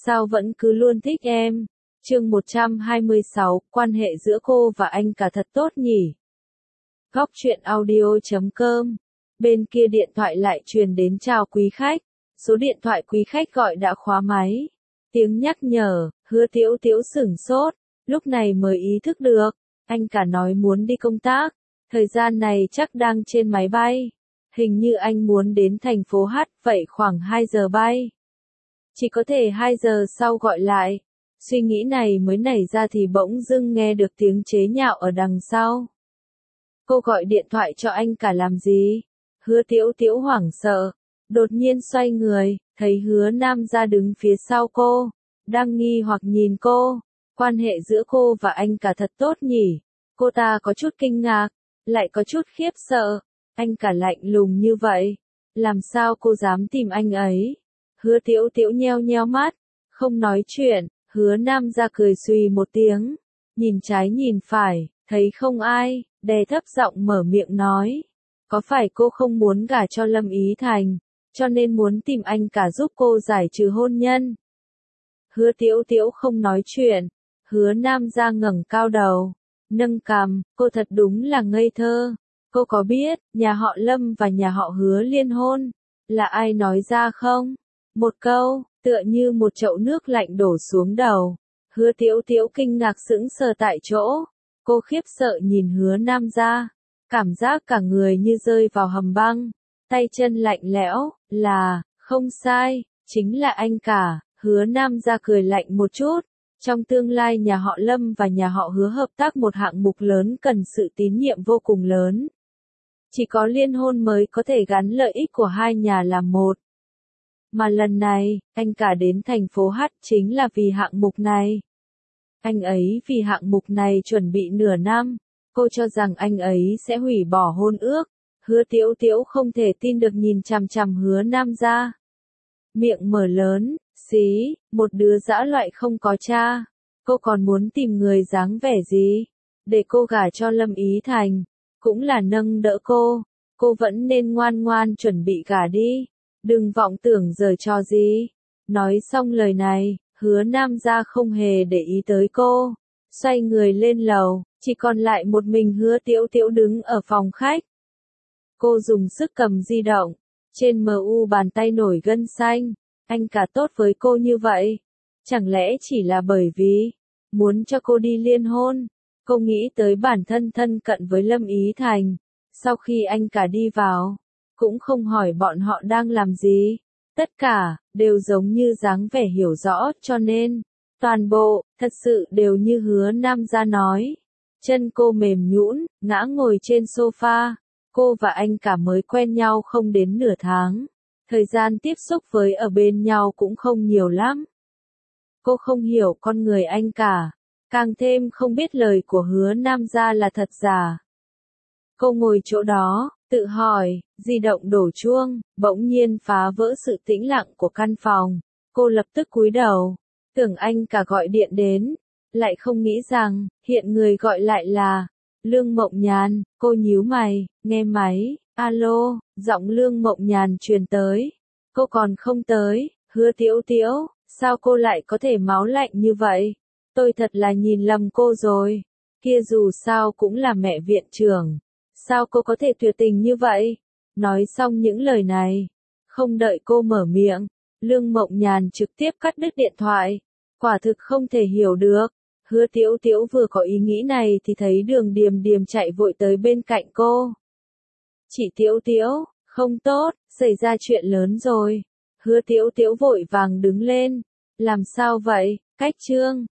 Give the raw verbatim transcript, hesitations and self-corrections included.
Sao vẫn cứ luôn thích em? Chương một trăm hai mươi sáu, quan hệ giữa cô và anh cả thật tốt nhỉ? Góc truyện audio chấm com. Bên kia điện thoại lại truyền đến chào quý khách. Số điện thoại quý khách gọi đã khóa máy. Tiếng nhắc nhở, Hứa Tiễu Tiễu sửng sốt, lúc này mới ý thức được, anh cả nói muốn đi công tác, thời gian này chắc đang trên máy bay. Hình như anh muốn đến thành phố H, vậy khoảng hai giờ bay. Chỉ có thể hai giờ sau gọi lại. Suy nghĩ này mới nảy ra thì bỗng dưng nghe được tiếng chế nhạo ở đằng sau. Cô gọi điện thoại cho anh cả làm gì? Hứa Tiễu Tiễu hoảng sợ, đột nhiên xoay người, thấy Hứa Nam Gia đứng phía sau cô, đang nghi hoặc nhìn cô. Quan hệ giữa cô và anh cả thật tốt nhỉ? Cô ta có chút kinh ngạc, lại có chút khiếp sợ. Anh cả lạnh lùng như vậy, làm sao cô dám tìm anh ấy? Hứa Tiễu Tiễu nheo nheo mắt, không nói chuyện. Hứa Nam Gia cười xùy một tiếng, nhìn trái nhìn phải, thấy không ai, đè thấp giọng mở miệng nói. Có phải cô không muốn gả cho Lâm Ý Thành, cho nên muốn tìm anh cả giúp cô giải trừ hôn nhân? Hứa Tiễu Tiễu không nói chuyện. Hứa Nam Gia ngẩng cao đầu, nâng cằm, cô thật đúng là ngây thơ. Cô có biết, nhà họ Lâm và nhà họ Hứa liên hôn, là ai nói ra không? Một câu, tựa như một chậu nước lạnh đổ xuống đầu. Hứa Tiễu Tiễu kinh ngạc sững sờ tại chỗ. Cô khiếp sợ nhìn Hứa Nam Gia, cảm giác cả người như rơi vào hầm băng, tay chân lạnh lẽo, là, không sai, chính là anh cả. Hứa Nam Gia cười lạnh một chút. Trong tương lai nhà họ Lâm và nhà họ Hứa hợp tác một hạng mục lớn cần sự tín nhiệm vô cùng lớn. Chỉ có liên hôn mới có thể gắn lợi ích của hai nhà làm một. Mà lần này, anh cả đến thành phố H chính là vì hạng mục này. Anh ấy vì hạng mục này chuẩn bị nửa năm. Cô cho rằng anh ấy sẽ hủy bỏ hôn ước. Hứa Tiễu Tiễu không thể tin được nhìn chằm chằm Hứa Nam Gia. Miệng mở lớn, xí, một đứa dã loại không có cha. Cô còn muốn tìm người dáng vẻ gì? Để cô gả cho Lâm Ý Thành, cũng là nâng đỡ cô. Cô vẫn nên ngoan ngoan chuẩn bị gả đi. Đừng vọng tưởng giở trò gì. Nói xong lời này, Hứa Nam Gia không hề để ý tới cô. Xoay người lên lầu, chỉ còn lại một mình Hứa Tiễu Tiễu đứng ở phòng khách. Cô dùng sức cầm di động. Trên mờ u bàn tay nổi gân xanh. Anh cả tốt với cô như vậy. Chẳng lẽ chỉ là bởi vì muốn cho cô đi liên hôn? Cô nghĩ tới bản thân thân cận với Lâm Ý Thành. Sau khi anh cả đi vào, cũng không hỏi bọn họ đang làm gì. Tất cả, đều giống như dáng vẻ hiểu rõ, cho nên, toàn bộ, thật sự đều như Hứa Nam Gia nói. Chân cô mềm nhũn, ngã ngồi trên sofa. Cô và anh cả mới quen nhau không đến nửa tháng. Thời gian tiếp xúc với ở bên nhau cũng không nhiều lắm. Cô không hiểu con người anh cả. Càng thêm không biết lời của Hứa Nam Gia là thật giả. Cô ngồi chỗ đó, tự hỏi, di động đổ chuông, bỗng nhiên phá vỡ sự tĩnh lặng của căn phòng. Cô lập tức cúi đầu, tưởng anh cả gọi điện đến, lại không nghĩ rằng, hiện người gọi lại là Lương Mộng Nhàn. Cô nhíu mày, nghe máy, alo, giọng Lương Mộng Nhàn truyền tới. Cô còn không tới. Hứa Tiễu Tiễu, sao cô lại có thể máu lạnh như vậy? Tôi thật là nhìn lầm cô rồi. Kia dù sao cũng là mẹ viện trưởng. Sao cô có thể tuyệt tình như vậy? Nói xong những lời này, không đợi cô mở miệng, Lương Mộng Nhàn trực tiếp cắt đứt điện thoại. Quả thực không thể hiểu được. Hứa Tiễu Tiễu vừa có ý nghĩ này thì thấy Đường Điềm Điềm chạy vội tới bên cạnh cô. Chị Tiễu Tiễu, không tốt, xảy ra chuyện lớn rồi. Hứa Tiễu Tiễu vội vàng đứng lên. Làm sao vậy? Cách Trương,